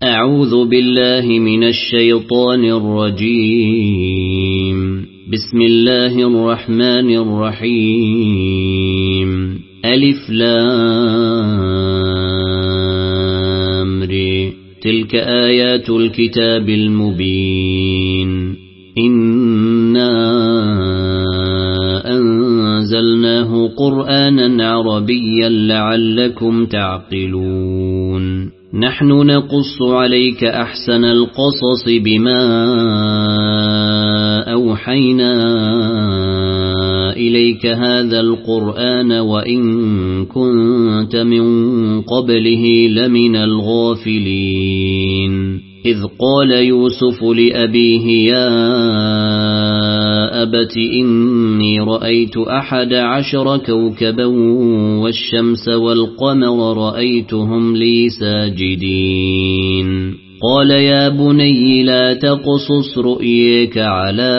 أعوذ بالله من الشيطان الرجيم. بسم الله الرحمن الرحيم. ألف لام ر. تلك آيات الكتاب المبين. إنا أنزلناه قرآنا عربيا لعلكم تعقلون. نحن نقص عليك أحسن القصص بما أوحينا إليك هذا القرآن وإن كنت من قبله لمن الغافلين. إذ قال يوسف لأبيه يا أبت إني رأيت 11 كوكبا والشمس والقمر رأيتهم لي ساجدين. قال يا بني لا تقصص رؤيك على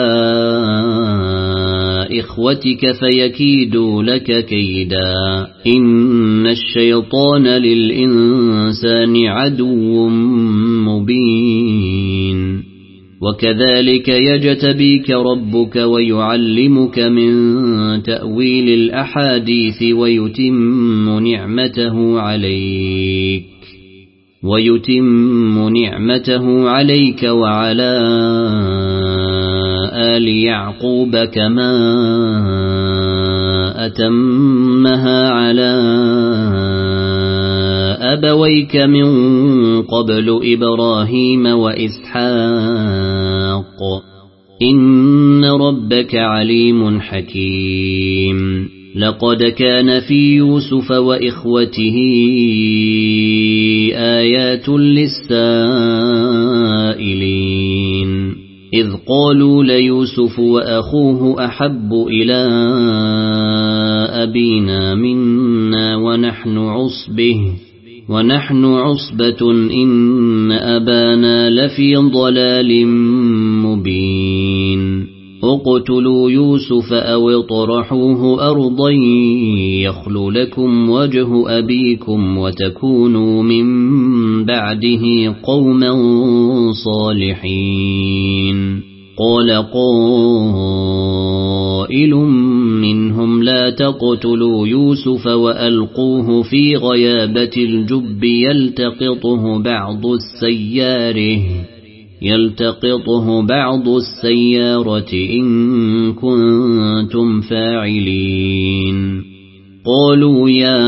إخوتك فيكيدوا لك كيدا. إن الشيطان للإنسان عدو مبين. وكذلك يجتبيك ربك ويعلمك من تأويل الأحاديث ويتم نعمته عليك وعلى آل يعقوب كما أتمها على أبويك من قبل إبراهيم وإسحاق إن ربك عليم حكيم. لقد كان في يوسف وإخوته آيات للسائلين. إذ قالوا ليوسف وأخوه أحب إلى أبينا منا ونحن عصبة إن أبانا لفي ضلال مبين. اقتلوا يوسف أو اطرحوه أرضا يخل لكم وجه أبيكم وتكونوا من بعده قوما صالحين. قال قائل منهم لا تقتلوا يوسف وألقوه في غيابة الجب يلتقطه بعض السيارة إن كنتم فاعلين. قالوا يا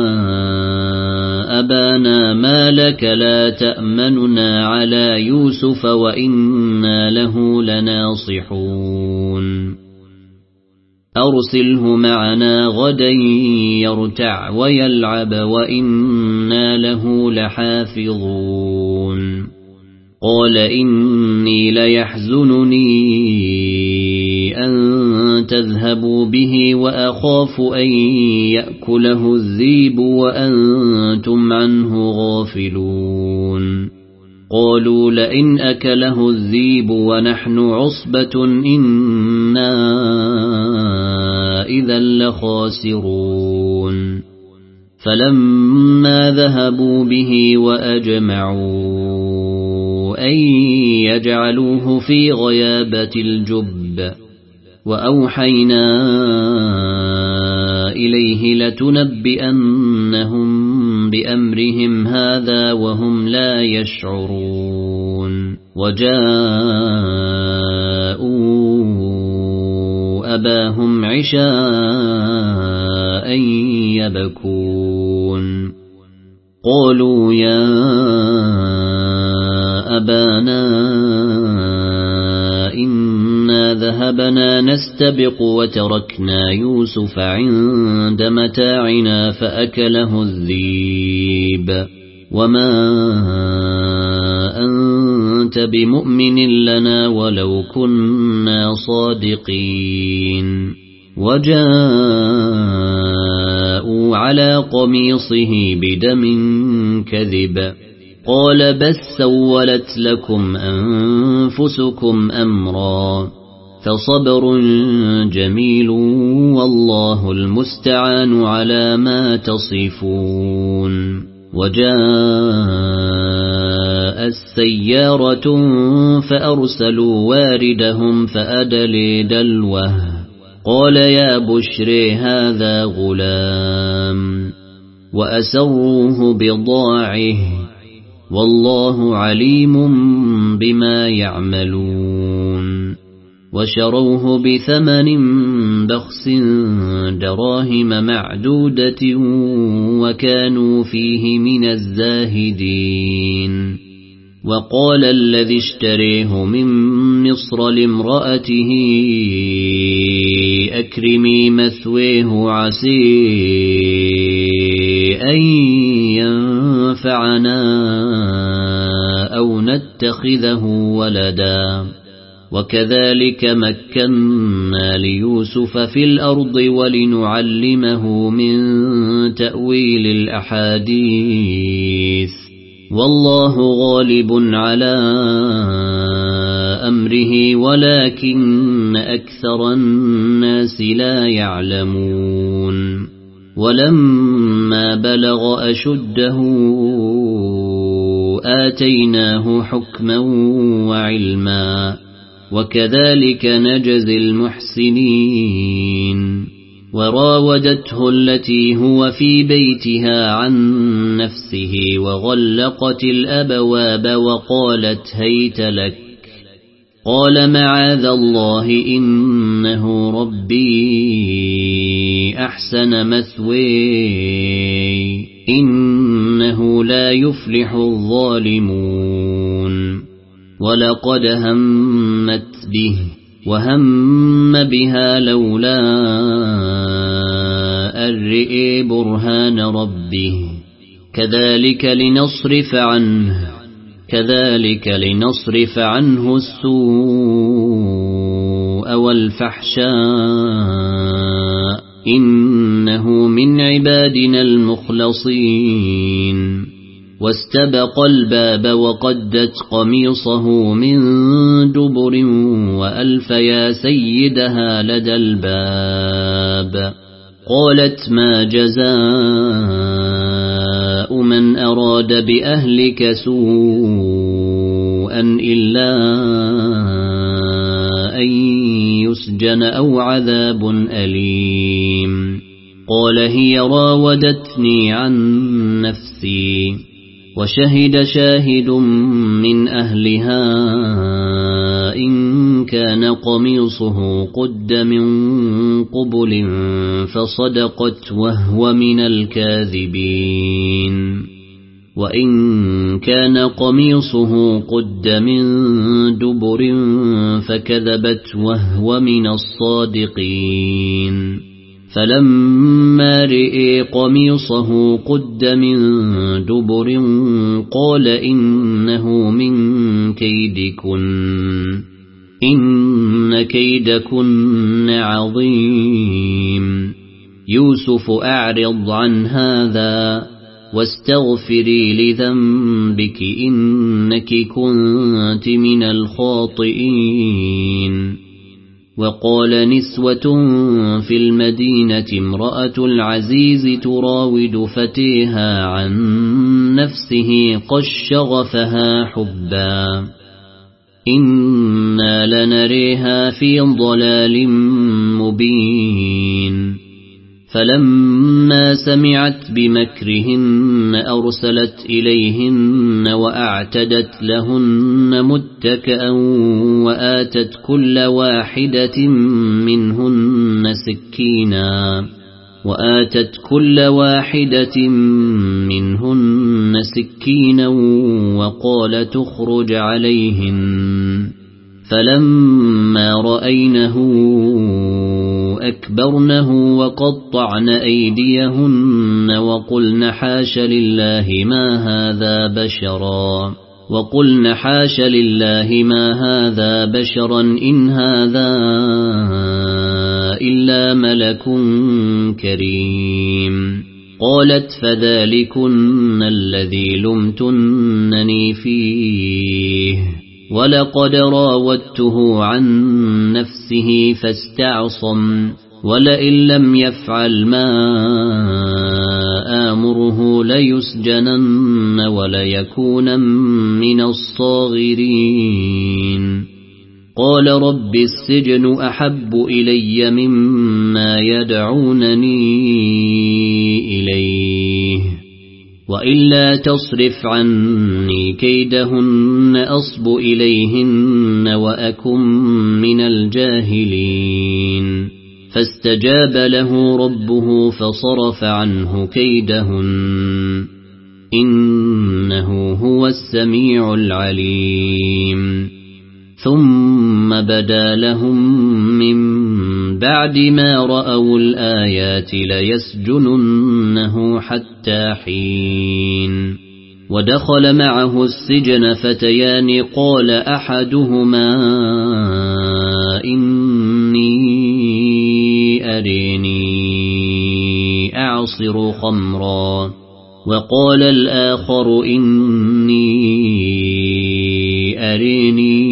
أبانا ما لك لا تأمننا على يوسف وإنا له لناصحون. أرسله معنا غدا يرتع ويلعب وإنا له لحافظون. قال إني ليحزنني أن تذهبوا به وأخاف أن يأكله الذئب وأنتم عنه غافلون. قالوا لئن أكله الذئب ونحن عصبة إنا إذا لخاسرون. فلما ذهبوا به وأجمعوا أن يجعلوه في غيابة الجب وأوحينا إليه لتنبئنهم بأمرهم هذا وهم لا يشعرون. وجاءوا أباهم عشاء يبكون. قالوا يا أبانا إنا ذهبنا نستبق وتركنا يوسف عند متاعنا فأكله الذئب وما أنت بمؤمن لنا ولو كنا صادقين. وجاءوا على قميصه بدم كذب. قال بل سولت لكم أنفسكم أمرا فصبر جميل والله المستعان على ما تصفون. وجاء سيارة فأرسلوا واردهم فأدلي دلوه قال يا بشري هذا غلام وأسروه بضاعه والله عليم بما يعملون وشروه بثمن بخس دراهم معدودة وكانوا فيه من الزاهدين وقال الذي اشتريه من مصر لامرأته أكرمي مثويه عسى أن ينفعنا أو نتخذه ولدا وكذلك مكنا ليوسف في الأرض ولنعلمه من تأويل الأحاديث والله غالب على أمره ولكن أكثر الناس لا يعلمون ولما بلغ أشده آتيناه حكما وعلما وكذلك نجزي المحسنين وراودته التي هو في بيتها عن نفسه وغلقت الأبواب وقالت هيت لك قال معاذ الله إنه ربي أحسن مثواي إنه لا يفلح الظالمون ولقد همت به وهم بها لولا أن رئي برهان ربه كذلك لنصرف عنه السوء والفحشاء إنه من عبادنا المخلصين واستبق الباب وقدت قميصه من دبر وألف يا سيدها لدى الباب قالت ما جزاء من أراد بأهلك سوءا إلا أن يسجن أو عذاب أليم قال هي راودتني عن نفسي وشهد شاهد من أهلها إن كان قميصه قد من قبل فصدقت وهو من الكاذبين وإن كان قميصه قد من دبر فكذبت وهو من الصادقين فلما رئي قميصه قد من دبر قال إنه من كيدكن إن كيدكن عظيم يوسف أعرض عن هذا واستغفري لذنبك إنك كنت من الخاطئين وقال نسوة في المدينة امرأة العزيز تراود فتيها عن نفسه قد شغفها حبا إنا لنريها في ضلال مبين فلما سمعت بمكرهن أرسلت إليهن وأعتدت لهن متكئا وآتت كل واحدة منهن سكينا وقال تخرج عليهن فلما رأينه أكبرنه وقطعن أيديهن وقلن حاش لله ما هذا بشرا إن هذا إلا ملك كريم قالت فذلكن الذي لمتنني فيه ولقد راودته عن نفسه فاستعصم ولئن لم يفعل ما لعمره ليسجنن وليكونن من الصاغرين قال رب السجن أحب إلي مما يدعونني إليه وإلا تصرف عني كيدهن أصب إليهن وأكن من الجاهلين فاستجاب له ربه فصرف عنه كيدهن إنه هو السميع العليم ثم بدا لهم من بعد ما رأوا الآيات ليسجننه حتى حين ودخل معه السجن فتيان قال أحدهما إني أريني أعصر خمرا وقال الآخر إني أريني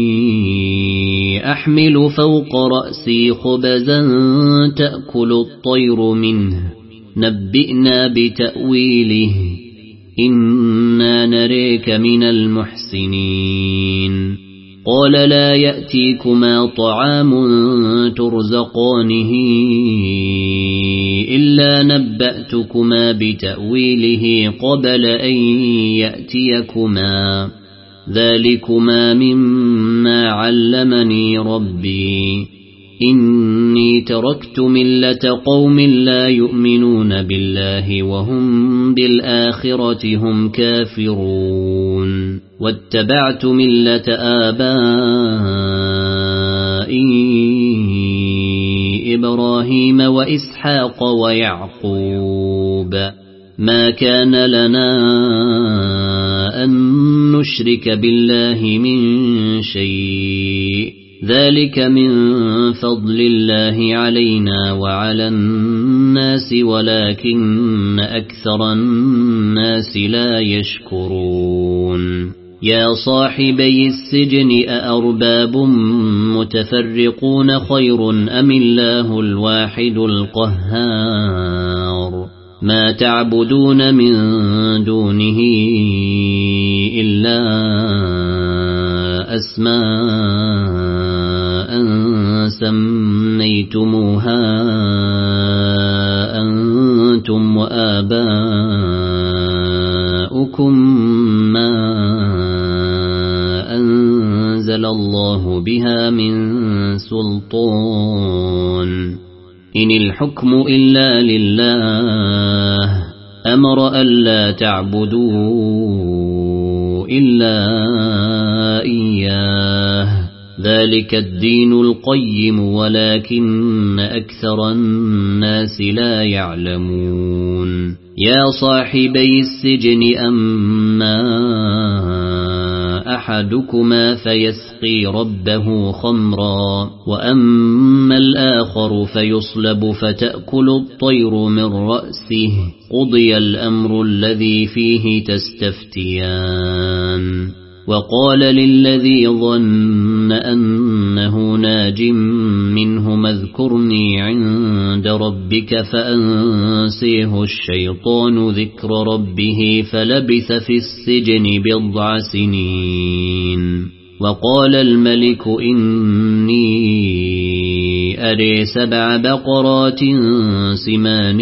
أحمل فوق رأسي خبزا تأكل الطير منه نبئنا بتأويله إنا نريك من المحسنين قال لا يأتيكما طعام ترزقانه إلا نبأتكما بتأويله قبل أن يأتيكما ذلكما مما علمني ربي إني تركت ملة قوم لا يؤمنون بالله وهم بالآخرة هم كافرون واتبعت ملة آبائي إبراهيم وإسحاق ويعقوب ما كان لنا أن نشرك بالله من شيء ذلك من فضل الله علينا وعلى الناس ولكن أكثر الناس لا يشكرون يا صاحبي السجن أأرباب متفرقون خير أم الله الواحد القهار ما تعبدون من دونه إلا أسماء سميتموها أنتم وآباؤكم ما أنزل الله بها من سلطان إن الحكم إلا لله أمر ألا تعبدوا إلا إياه ذلك الدين القيم ولكن أكثر الناس لا يعلمون يا صاحبي السجن أما أحدكما فيسقي ربه خمرا وأما الآخر فيصلب فتأكل الطير من رأسه قضي الأمر الذي فيه تستفتيان وقال للذي ظن أنه ناج منه اذكرني عند ربك فأنسيه الشيطان ذكر ربه فلبث في السجن بضع سنين وقال الملك إني أري 7 بقرات سمان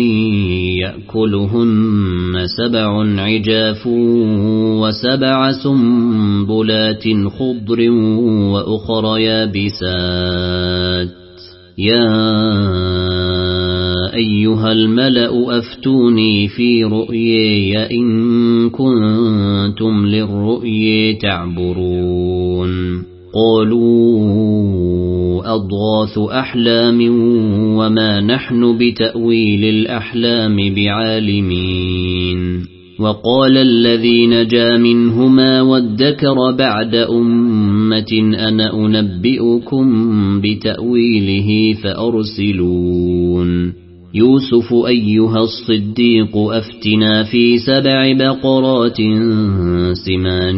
يأكلهن 7 عجاف و7 سنبلات خضر وأخر يابسات يا أيها الملأ أفتوني في رؤياي إن كنتم للرؤيا تعبرون قالوا أضغاث أحلام وما نحن بتأويل الأحلام بعالمين وقال الذي نجا منهما وادكر بعد أمة أنا أنبئكم بتأويله فأرسلون يوسف أيها الصديق أفتنا في 7 بقرات سمان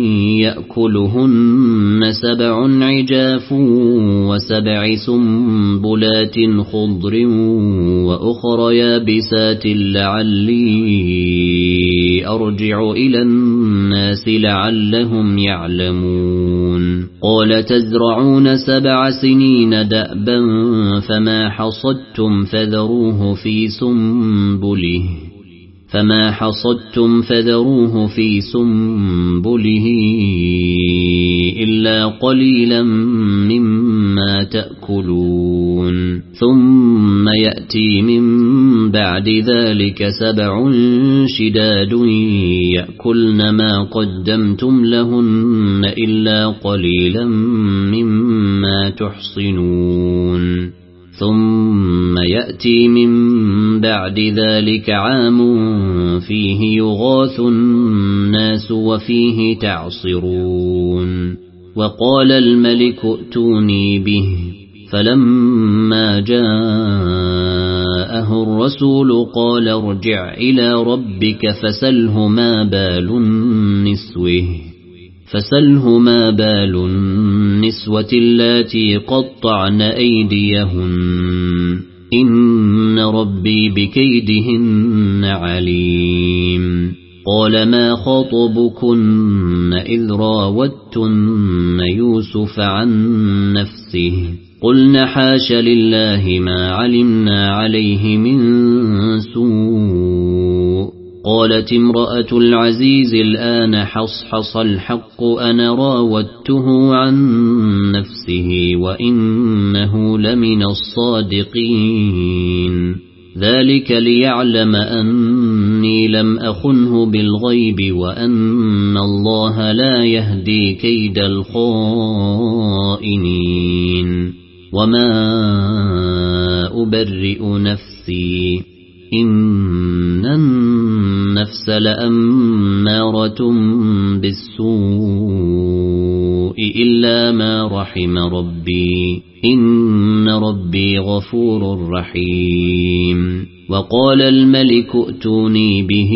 يأكلهن 7 عجاف و7 سنبلات خضر وأخر يابسات لعلي أرجع إلى الناس لعلهم يعلمون قال تزرعون 7 سنين دأبا فما حصدتم فذروه في سنبله إلا قليلا مما تأكلون ثم يأتي من بعد ذلك 7 شداد يأكلن ما قدمتم لهن إلا قليلا مما تحصنون ثم يأتي من بعد ذلك عام فيه يغاث الناس وفيه تعصرون وقال الملك ائتوني به فلما جاءه الرسول قال ارجع إلى ربك فسله ما بال النسوة اللاتي قطعن أيديهن إن ربي بكيدهن عليم قال ما خطبكن إذ راوتن يوسف عن نفسه قلنا حاش لله ما علمنا عليه من سوء قالت امرأة العزيز الآن حصحص الحق أنا راودته عن نفسه وإنه لمن الصادقين ذلك ليعلم أني لم أخنه بالغيب وأن الله لا يهدي كيد الخائنين وما أبرئ نفسي إن النفس لأمارة بالسوء إلا ما رحم ربي إن ربي غفور رحيم وقال الملك ائتوني به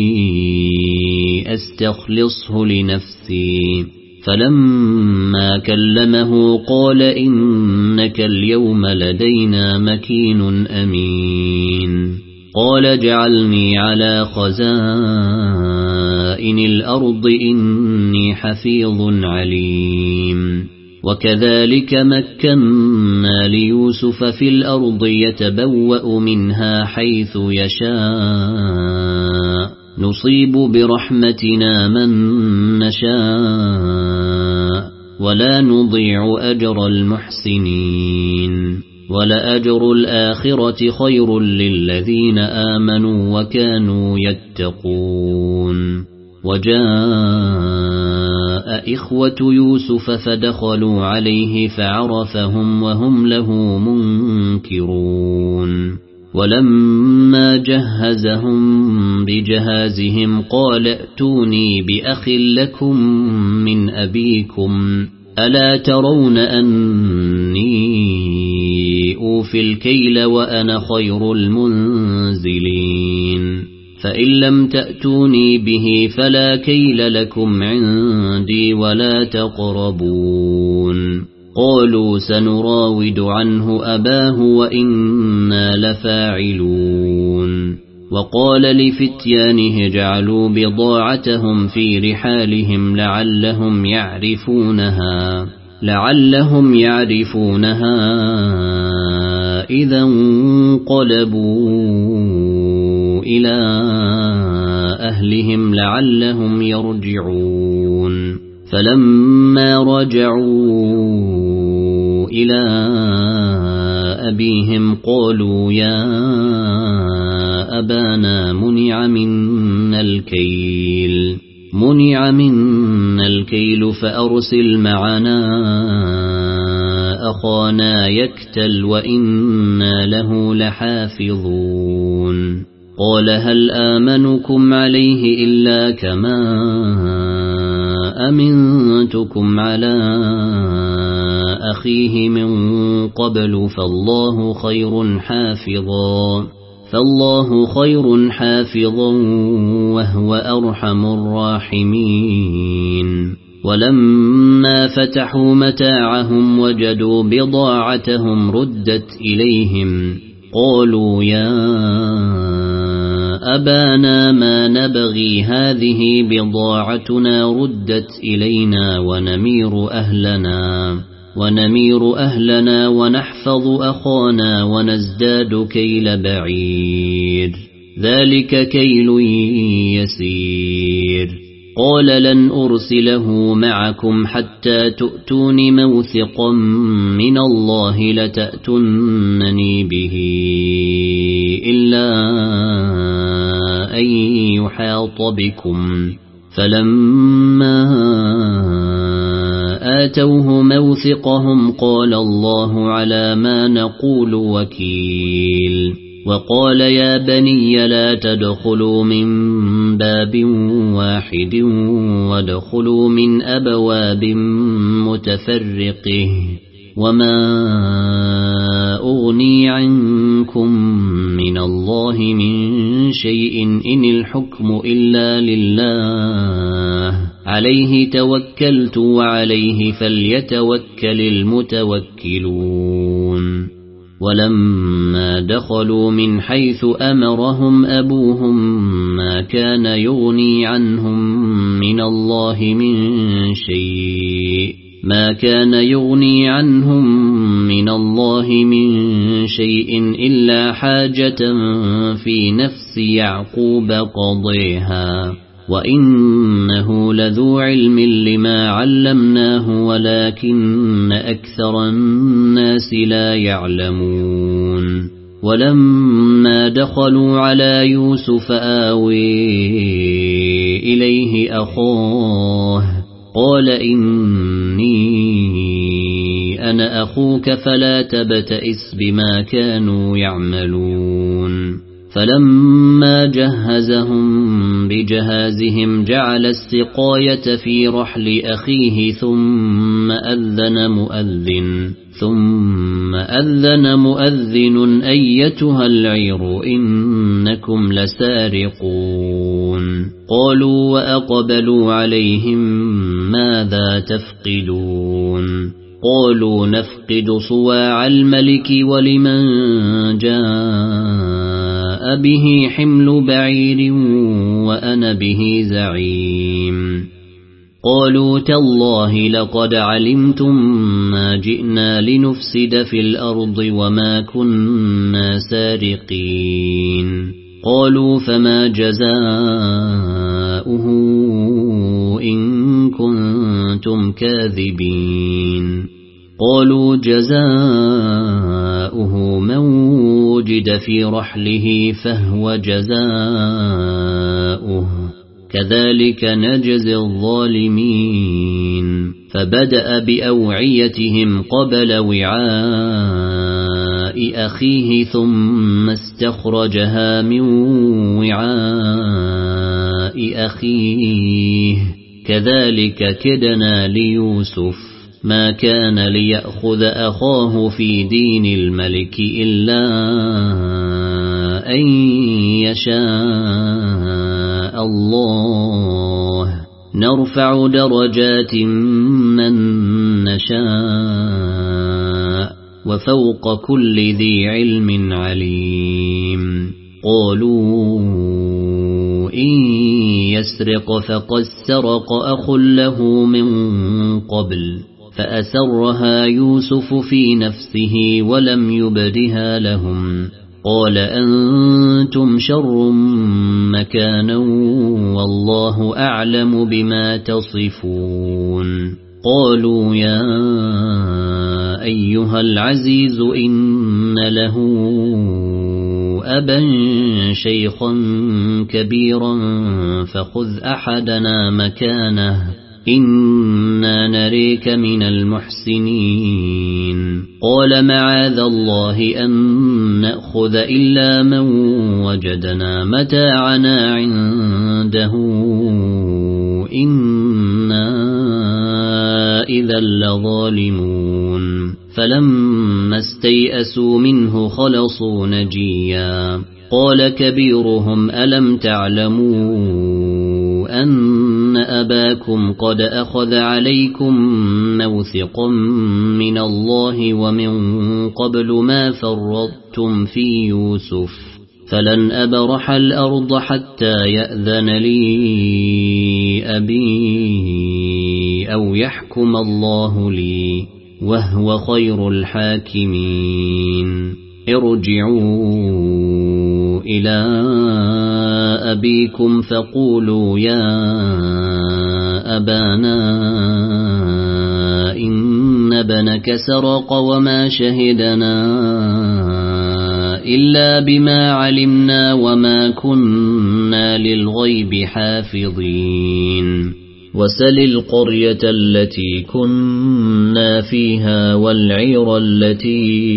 أستخلصه لنفسي فلما كلمه قال إنك اليوم لدينا مكين أمين قال جعلني على خزائن الأرض إني حفيظ عليم وكذلك مكنا ليوسف في الأرض يتبوأ منها حيث يشاء نصيب برحمتنا من نشاء ولا نضيع أجر المحسنين ولأجر الآخرة خير للذين آمنوا وكانوا يتقون وجاء إخوة يوسف فدخلوا عليه فعرفهم وهم له منكرون ولما جهزهم بجهازهم قال ائتوني بأخ لكم من أبيكم ألا ترون أني أوفي الكيل وأنا خير المنزلين فإن لم تأتوني به فلا كيل لكم عندي ولا تقربون قالوا سنراود عنه أباه وإنا لفاعلون وقال لفتيانه اجعلوا بضاعتهم في رحالهم لعلهم يعرفونها إذا انقلبوا إلى أهلهم لعلهم يرجعون فلما رجعوا إلى أبيهم قالوا يا أبانا منع منا الكيل فأرسل معنا أخانا يكتل وإنا له لحافظون قال هل آمنكم عليه إلا كما فَتَنْتُكُمْ عَلَى أَخِيهِ مِنْ قَبْلُ فَاللَّهُ خَيْرٌ حَافِظًا وَهُوَ أَرْحَمُ الراحمين. ولما فتحوا متاعهم وجدوا بضاعتهم ردت إليهم قالوا يا أبانا ما نبغي هذه بضاعتنا ردت إلينا ونمير أهلنا ونحفظ أخانا ونزداد كيل بعير ذلك كيل يسير. قال لن أرسله معكم حتى تؤتون موثقا من الله لتأتونني به إلا أن يحاط بكم. فلما آتوه موثقهم قال الله على ما نقول وكيل. وقال يا بني لا تدخلوا من باب واحد وادخلوا من أبواب متفرقة وما أغني عنكم من الله من شيء إن الحكم إلا لله عليه توكلت وعليه فليتوكل المتوكلون. ولما دخلوا من حيث أمرهم أبوهم ما كان يغني عنهم من الله من شيء إلا حاجة في نفس يعقوب قضيها وإنه لذو علم لما علمناه ولكن أكثر الناس لا يعلمون. ولما دخلوا على يوسف آوي إليه أخاه قال إني أنا أخوك فلا تبتئس بما كانوا يعملون. فلما جهزهم بجهازهم جعل السقاية في رحل أخيه ثم أذن مؤذن أيتها العير إنكم لسارقون. قالوا وأقبلوا عليهم ماذا تفقدون. قالوا نفقد صواع الملك ولمن جاء به حمل بعير وأنا به زعيم. قالوا تالله لقد علمتم ما جئنا لنفسد في الأرض وما كنا سارقين. قالوا فما جزاؤه إن كنتم كاذبين. قالوا جزاؤه من وجد في رحله فهو جزاؤه كذلك نجزي الظالمين. فبدأ بأوعيتهم قبل وعاء أخيه ثم استخرجها من وعاء أخيه كذلك كدنا ليوسف ما كان ليأخذ أخاه في دين الملك إلا أن يشاء الله نرفع درجات من نشاء وفوق كل ذي علم عليم. قالوا إن يسرق فقد سرق أخ له من قبل فأسرها يوسف في نفسه ولم يبدها لهم. قال أنتم شر مكانا والله أعلم بما تصفون. قالوا يا أيها العزيز إن له أبا شيخا كبيرا فخذ أحدنا مكانه إنا نريك من المحسنين. قال معاذ الله أن نأخذ إلا من وجدنا متاعنا عنده إنا إذا لظالمون فلما استيئسوا منه خلصوا نجيا قال كبيرهم ألم تعلموا أن أباكم قد أخذ عليكم موثقا من الله ومن قبل ما فرطتم في يوسف فلن أبرح الأرض حتى يأذن لي أبي أو يحكم الله لي وهو خير الحاكمين ارجعوا إلى أبيكم فقولوا يا أبانا إن ابنك سرق وما شهدنا إلا بما علمنا وما كنا للغيب حافظين وسل القرية التي كنا فيها والعير التي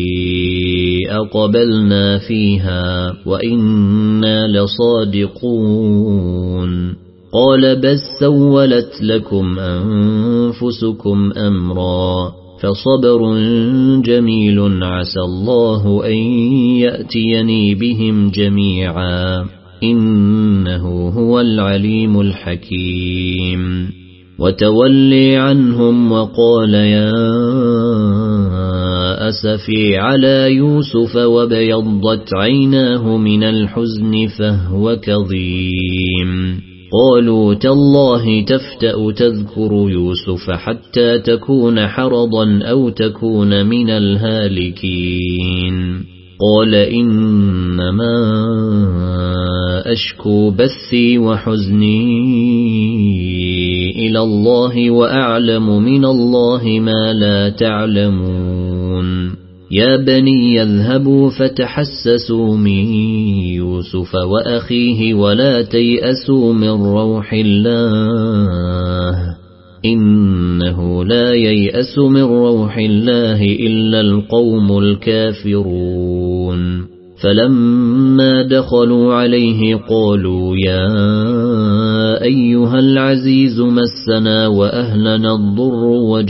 أقبلنا فيها وإنا لصادقون قال بس سولت لكم أنفسكم أمرا فصبر جميل عسى الله أن يأتيني بهم جميعا إنه هو العليم الحكيم وتولي عنهم وقال يا أسفي على يوسف وابيضت عيناه من الحزن فهو كظيم قالوا تالله تفتأ تذكر يوسف حتى تكون حرضا أو تكون من الهالكين قال إنما أشكو بثي وحزني إلى الله وأعلم من الله ما لا تعلمون يا بني يذهبوا فتحسسوا من يوسف وأخيه ولا تيأسوا من روح الله إنه لا ييأس من روح الله إلا القوم الكافرون فلما دخلوا عليه قالوا يا أيها العزيز مسنا وأهلنا الضر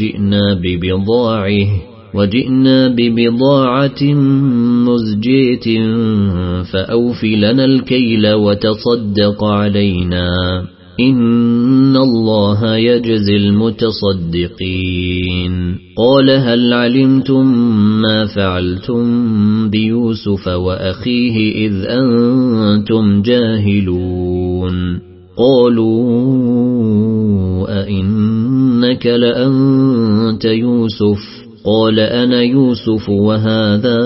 وجئنا ببضاعة مزجية فأوف لنا الكيل وتصدق علينا إن الله يجزي المتصدقين قال هل علمتم ما فعلتم بيوسف وأخيه إذ أنتم جاهلون قالوا أئنك لأنت يوسف قال أنا يوسف وهذا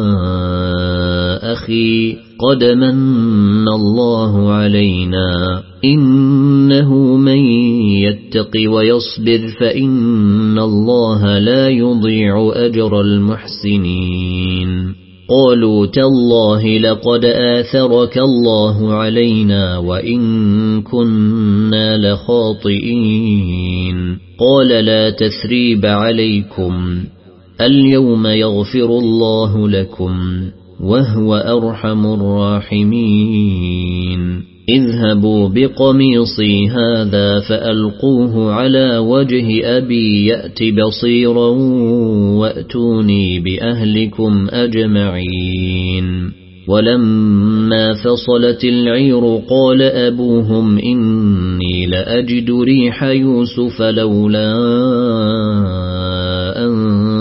أخي قد من الله علينا إنه من يتق ويصبر فإن الله لا يضيع أجر المحسنين قالوا تالله لقد آثرك الله علينا وإن كنا لخاطئين قال لا تثريب عليكم اليوم يغفر الله لكم وهو أرحم الراحمين اذهبوا بقميصي هذا فألقوه على وجه أبي يأت بصيرا وأتوني بأهلكم أجمعين ولما فصلت العير قال أبوهم إني لأجد ريح يوسف لولا أن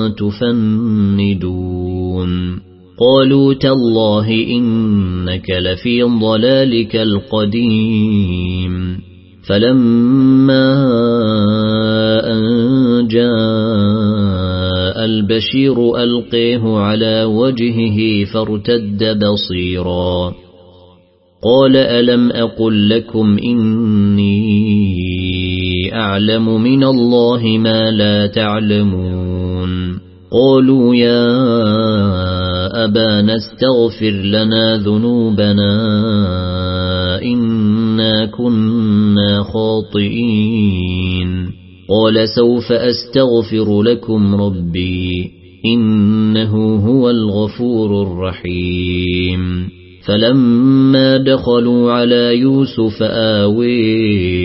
تفندون قالوا تالله إنك لفي ضلالك القديم فلما أن جاء البشير ألقيه على وجهه فارتد بصيرا قال ألم أقل لكم إني أعلم من الله ما لا تعلمون قالوا يا أبانا استغفر لنا ذنوبنا إنا كنا خاطئين قال سوف أستغفر لكم ربي إنه هو الغفور الرحيم فلما دخلوا على يوسف آوي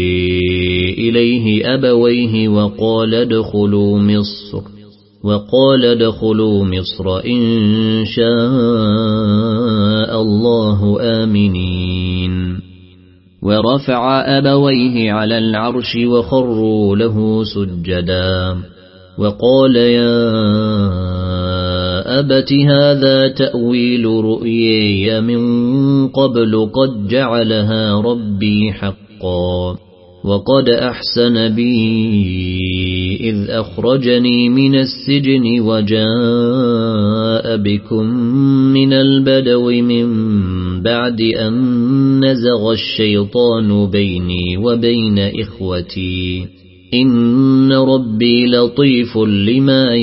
إليه أبويه وقال ادخلوا مصر إن شاء الله آمنين ورفع أبويه على العرش وخروا له سجدا وقال يا أبت هذا تأويل رؤياي من قبل قد جعلها ربي حقا وقد أحسن بي إذ أخرجني من السجن وجاء بكم من البدو من بعد أن نزغ الشيطان بيني وبين إخوتي إن ربي لطيف لما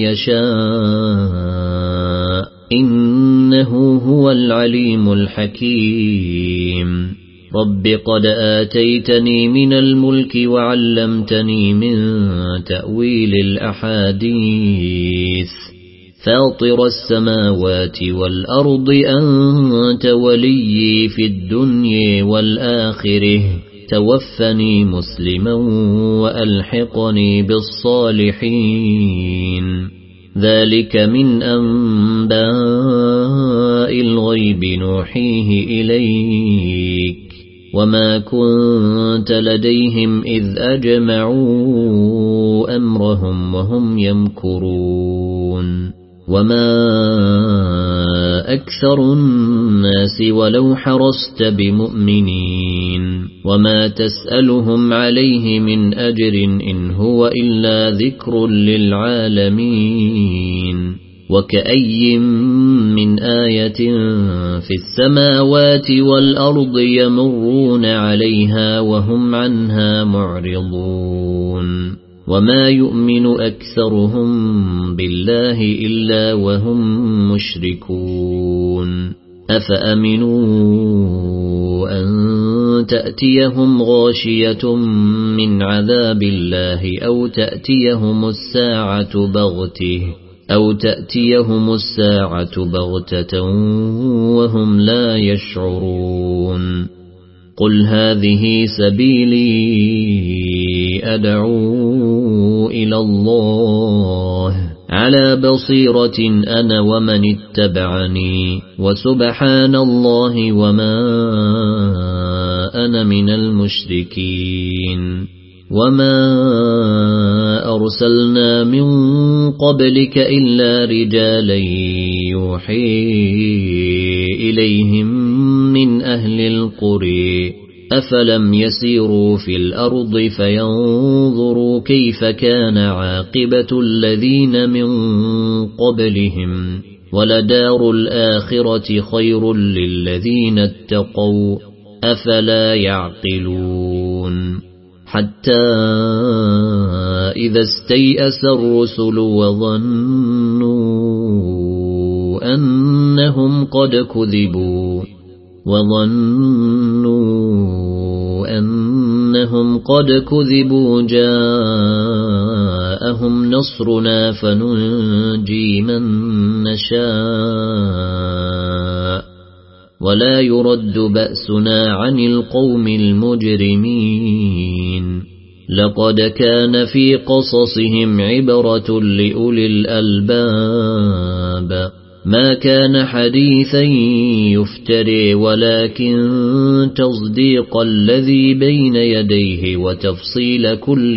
يشاء إنه هو العليم الحكيم رب قد آتيتني من الملك وعلمتني من تأويل الأحاديث فاطر السماوات والأرض أنت ولي في الدنيا والآخرة توفني مسلما وألحقني بالصالحين ذلك من أنباء الغيب نوحيه إليك وما كنت لديهم إذ أجمعوا أمرهم وهم يمكرون وما أكثر الناس ولو حرصت بمؤمنين وما تسألهم عليه من أجر إن هو إلا ذكر للعالمين وكأي من آية في السماوات والأرض يمرون عليها وهم عنها معرضون وما يؤمن أكثرهم بالله إلا وهم مشركون أفأمنوا أن تأتيهم غاشية من عذاب الله أو تأتيهم الساعة بغتة وهم لا يشعرون قل هذه سبيلي أدعو إلى الله على بصيرة أنا ومن اتبعني وسبحان الله وما أنا من المشركين وما أرسلنا من قبلك إلا رجالا يوحي إليهم من أهل القرى أفلم يسيروا في الأرض فينظروا كيف كان عاقبة الذين من قبلهم ولدار الآخرة خير للذين اتقوا أفلا يعقلون حتى إذا استيأس الرسل وظنوا أنهم قد كذبوا جاءهم نصرنا فننجي من نشاء ولا يرد بأسنا عن القوم المجرمين لقد كان في قصصهم عبرة لأولي الألباب ما كان حديثا يفتري ولكن تصديق الذي بين يديه وتفصيل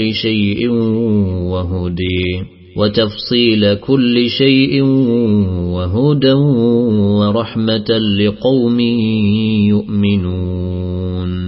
كل شيء وهدى ورحمة لقوم يؤمنون